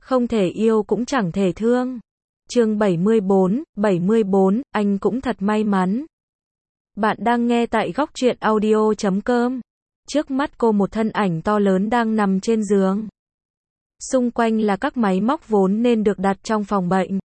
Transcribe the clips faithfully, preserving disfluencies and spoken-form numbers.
Không thể yêu cũng chẳng thể thương. Chương bảy mươi bốn, bảy mươi bốn, anh cũng thật may mắn. Bạn đang nghe tại góc truyện audio chấm com. Trước mắt cô một thân ảnh to lớn đang nằm trên giường. Xung quanh là các máy móc vốn nên được đặt trong phòng bệnh.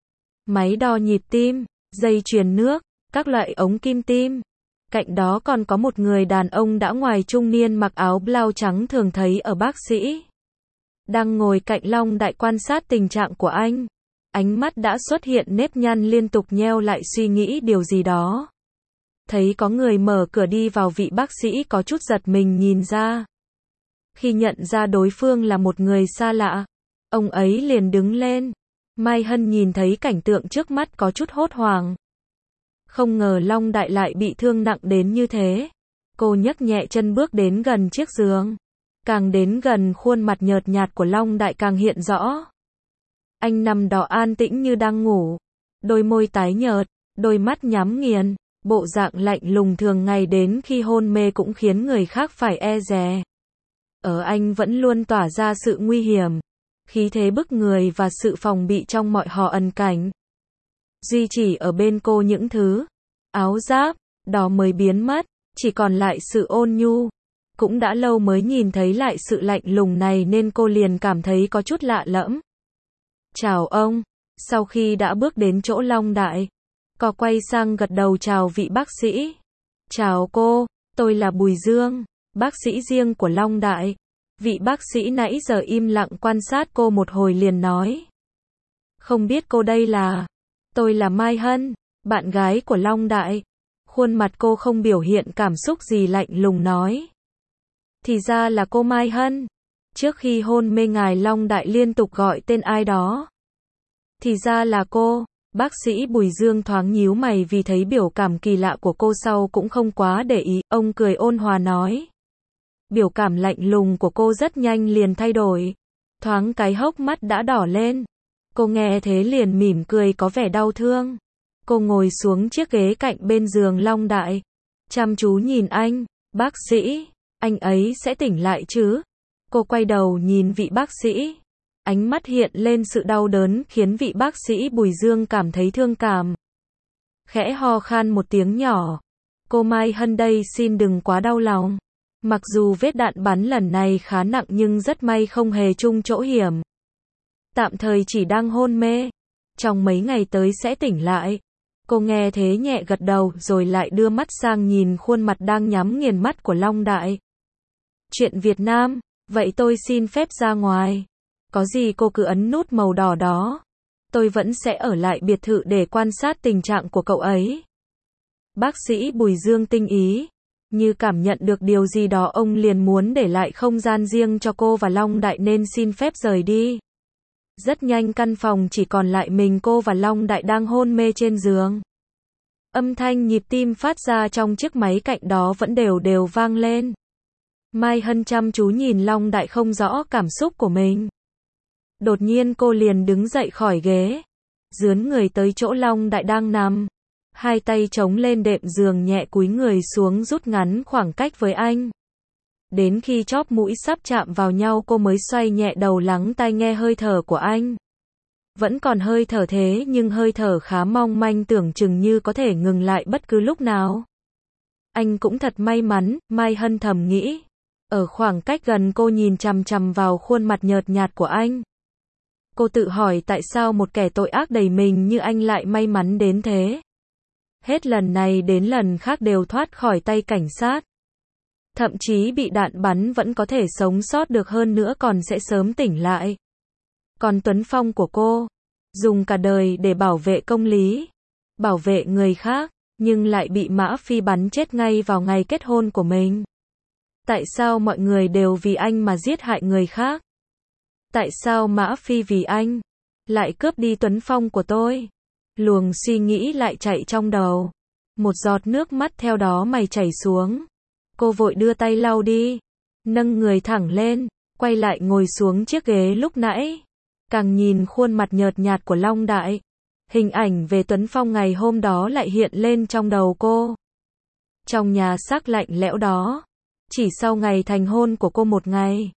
Máy đo nhịp tim, dây truyền nước, các loại ống kim tim. Cạnh đó còn có một người đàn ông đã ngoài trung niên mặc áo blau trắng thường thấy ở bác sĩ. Đang ngồi cạnh Long Đại quan sát tình trạng của anh. Ánh mắt đã xuất hiện nếp nhăn liên tục nheo lại suy nghĩ điều gì đó. Thấy có người mở cửa đi vào, vị bác sĩ có chút giật mình nhìn ra. Khi nhận ra đối phương là một người xa lạ, ông ấy liền đứng lên. Mai Hân nhìn thấy cảnh tượng trước mắt có chút hốt hoảng. Không ngờ Long Đại lại bị thương nặng đến như thế. Cô nhấc nhẹ chân bước đến gần chiếc giường. Càng đến gần, khuôn mặt nhợt nhạt của Long Đại càng hiện rõ. Anh nằm đó an tĩnh như đang ngủ. Đôi môi tái nhợt, đôi mắt nhắm nghiền, bộ dạng lạnh lùng thường ngày đến khi hôn mê cũng khiến người khác phải e dè. Ở anh vẫn luôn tỏa ra sự nguy hiểm, khí thế bức người và sự phòng bị trong mọi họ ẩn cảnh. Duy chỉ ở bên cô những thứ áo giáp đó mới biến mất, chỉ còn lại sự ôn nhu. Cũng đã lâu mới nhìn thấy lại sự lạnh lùng này nên cô liền cảm thấy có chút lạ lẫm. Chào ông. Sau khi đã bước đến chỗ Long Đại, cô quay sang gật đầu chào vị bác sĩ. Chào cô, tôi là Bùi Dương, bác sĩ riêng của Long Đại. Vị bác sĩ nãy giờ im lặng quan sát cô một hồi liền nói. Không biết cô đây là... Tôi là Mai Hân, bạn gái của Long Đại. Khuôn mặt cô không biểu hiện cảm xúc gì, lạnh lùng nói. Thì ra là cô Mai Hân. Trước khi hôn mê ngài Long Đại liên tục gọi tên ai đó. Thì ra là cô. Bác sĩ Bùi Dương thoáng nhíu mày vì thấy biểu cảm kỳ lạ của cô, sau cũng không quá để ý. Ông cười ôn hòa nói. Biểu cảm lạnh lùng của cô rất nhanh liền thay đổi. Thoáng cái hốc mắt đã đỏ lên. Cô nghe thế liền mỉm cười có vẻ đau thương. Cô ngồi xuống chiếc ghế cạnh bên giường Long Đại. Chăm chú nhìn anh. Bác sĩ, anh ấy sẽ tỉnh lại chứ? Cô quay đầu nhìn vị bác sĩ. Ánh mắt hiện lên sự đau đớn khiến vị bác sĩ Bùi Dương cảm thấy thương cảm. Khẽ ho khan một tiếng nhỏ. Cô Mai Hân đây xin đừng quá đau lòng. Mặc dù vết đạn bắn lần này khá nặng nhưng rất may không hề trúng chỗ hiểm. Tạm thời chỉ đang hôn mê. Trong mấy ngày tới sẽ tỉnh lại. Cô nghe thế nhẹ gật đầu rồi lại đưa mắt sang nhìn khuôn mặt đang nhắm nghiền mắt của Long Đại. Chuyện Việt Nam, vậy tôi xin phép ra ngoài. Có gì cô cứ ấn nút màu đỏ đó. Tôi vẫn sẽ ở lại biệt thự để quan sát tình trạng của cậu ấy. Bác sĩ Bùi Dương tinh ý. Như cảm nhận được điều gì đó, ông liền muốn để lại không gian riêng cho cô và Long Đại nên xin phép rời đi. Rất nhanh căn phòng chỉ còn lại mình cô và Long Đại đang hôn mê trên giường. Âm thanh nhịp tim phát ra trong chiếc máy cạnh đó vẫn đều đều vang lên. Mai Hân chăm chú nhìn Long Đại không rõ cảm xúc của mình. Đột nhiên cô liền đứng dậy khỏi ghế. Dướn người tới chỗ Long Đại đang nằm. Hai tay chống lên đệm giường, nhẹ cúi người xuống rút ngắn khoảng cách với anh. Đến khi chóp mũi sắp chạm vào nhau cô mới xoay nhẹ đầu lắng tai nghe hơi thở của anh. Vẫn còn hơi thở thế nhưng hơi thở khá mong manh, tưởng chừng như có thể ngừng lại bất cứ lúc nào. Anh cũng thật may mắn, Mai Hân thầm nghĩ. Ở khoảng cách gần cô nhìn chằm chằm vào khuôn mặt nhợt nhạt của anh. Cô tự hỏi tại sao một kẻ tội ác đầy mình như anh lại may mắn đến thế. Hết lần này đến lần khác đều thoát khỏi tay cảnh sát. Thậm chí bị đạn bắn vẫn có thể sống sót được, hơn nữa còn sẽ sớm tỉnh lại. Còn Tuấn Phong của cô, dùng cả đời để bảo vệ công lý, bảo vệ người khác, nhưng lại bị Mã Phi bắn chết ngay vào ngày kết hôn của mình. Tại sao mọi người đều vì anh mà giết hại người khác? Tại sao Mã Phi vì anh lại cướp đi Tuấn Phong của tôi? Luồng suy nghĩ lại chạy trong đầu. Một giọt nước mắt theo đó mày chảy xuống. Cô vội đưa tay lau đi, nâng người thẳng lên, quay lại ngồi xuống chiếc ghế lúc nãy. Càng nhìn khuôn mặt nhợt nhạt của Long Đại, hình ảnh về Tuấn Phong ngày hôm đó lại hiện lên trong đầu cô. Trong nhà xác lạnh lẽo đó, chỉ sau ngày thành hôn của cô một ngày,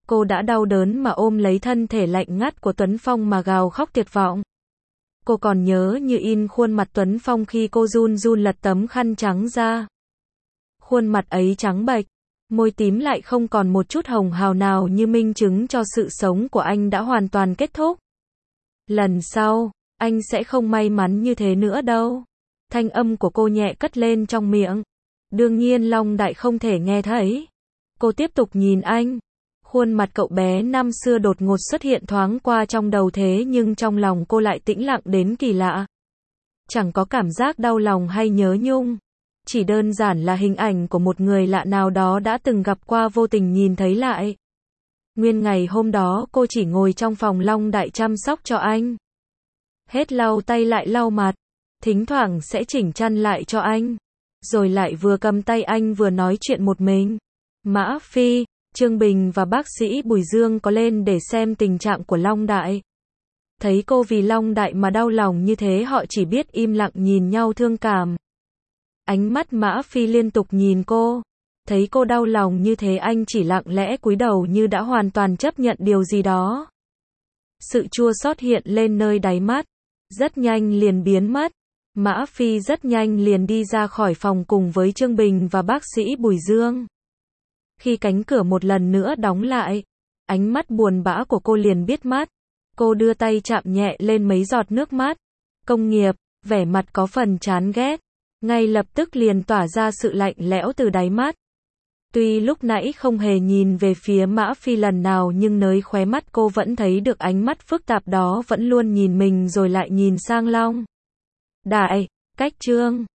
Cô đã đau đớn mà ôm lấy thân thể lạnh ngắt của Tuấn Phong mà gào khóc tuyệt vọng. Cô còn nhớ như in khuôn mặt Tuấn Phong khi cô run run lật tấm khăn trắng ra. Khuôn mặt ấy trắng bệch, môi tím lại không còn một chút hồng hào nào như minh chứng cho sự sống của anh đã hoàn toàn kết thúc. Lần sau, anh sẽ không may mắn như thế nữa đâu. Thanh âm của cô nhẹ cất lên trong miệng. Đương nhiên Long Đại không thể nghe thấy. Cô tiếp tục nhìn anh. Khuôn mặt cậu bé năm xưa đột ngột xuất hiện thoáng qua trong đầu thế nhưng trong lòng cô lại tĩnh lặng đến kỳ lạ. Chẳng có cảm giác đau lòng hay nhớ nhung. Chỉ đơn giản là hình ảnh của một người lạ nào đó đã từng gặp qua vô tình nhìn thấy lại. Nguyên ngày hôm đó cô chỉ ngồi trong phòng Long Đại chăm sóc cho anh. Hết lau tay lại lau mặt. Thỉnh thoảng sẽ chỉnh chăn lại cho anh. Rồi lại vừa cầm tay anh vừa nói chuyện một mình. Mã Phi, Trương Bình và bác sĩ Bùi Dương có lên để xem tình trạng của Long Đại. Thấy cô vì Long Đại mà đau lòng như thế họ chỉ biết im lặng nhìn nhau thương cảm. Ánh mắt Mã Phi liên tục nhìn cô. Thấy cô đau lòng như thế anh chỉ lặng lẽ cúi đầu như đã hoàn toàn chấp nhận điều gì đó. Sự chua xót hiện lên nơi đáy mắt. Rất nhanh liền biến mất. Mã Phi rất nhanh liền đi ra khỏi phòng cùng với Trương Bình và bác sĩ Bùi Dương. Khi cánh cửa một lần nữa đóng lại, ánh mắt buồn bã của cô liền biết mắt. Cô đưa tay chạm nhẹ lên mấy giọt nước mắt. Công nghiệp, vẻ mặt có phần chán ghét. Ngay lập tức liền tỏa ra sự lạnh lẽo từ đáy mắt. Tuy lúc nãy không hề nhìn về phía Mã Phi lần nào nhưng nơi khóe mắt cô vẫn thấy được ánh mắt phức tạp đó vẫn luôn nhìn mình rồi lại nhìn sang Long Đại, cách Trương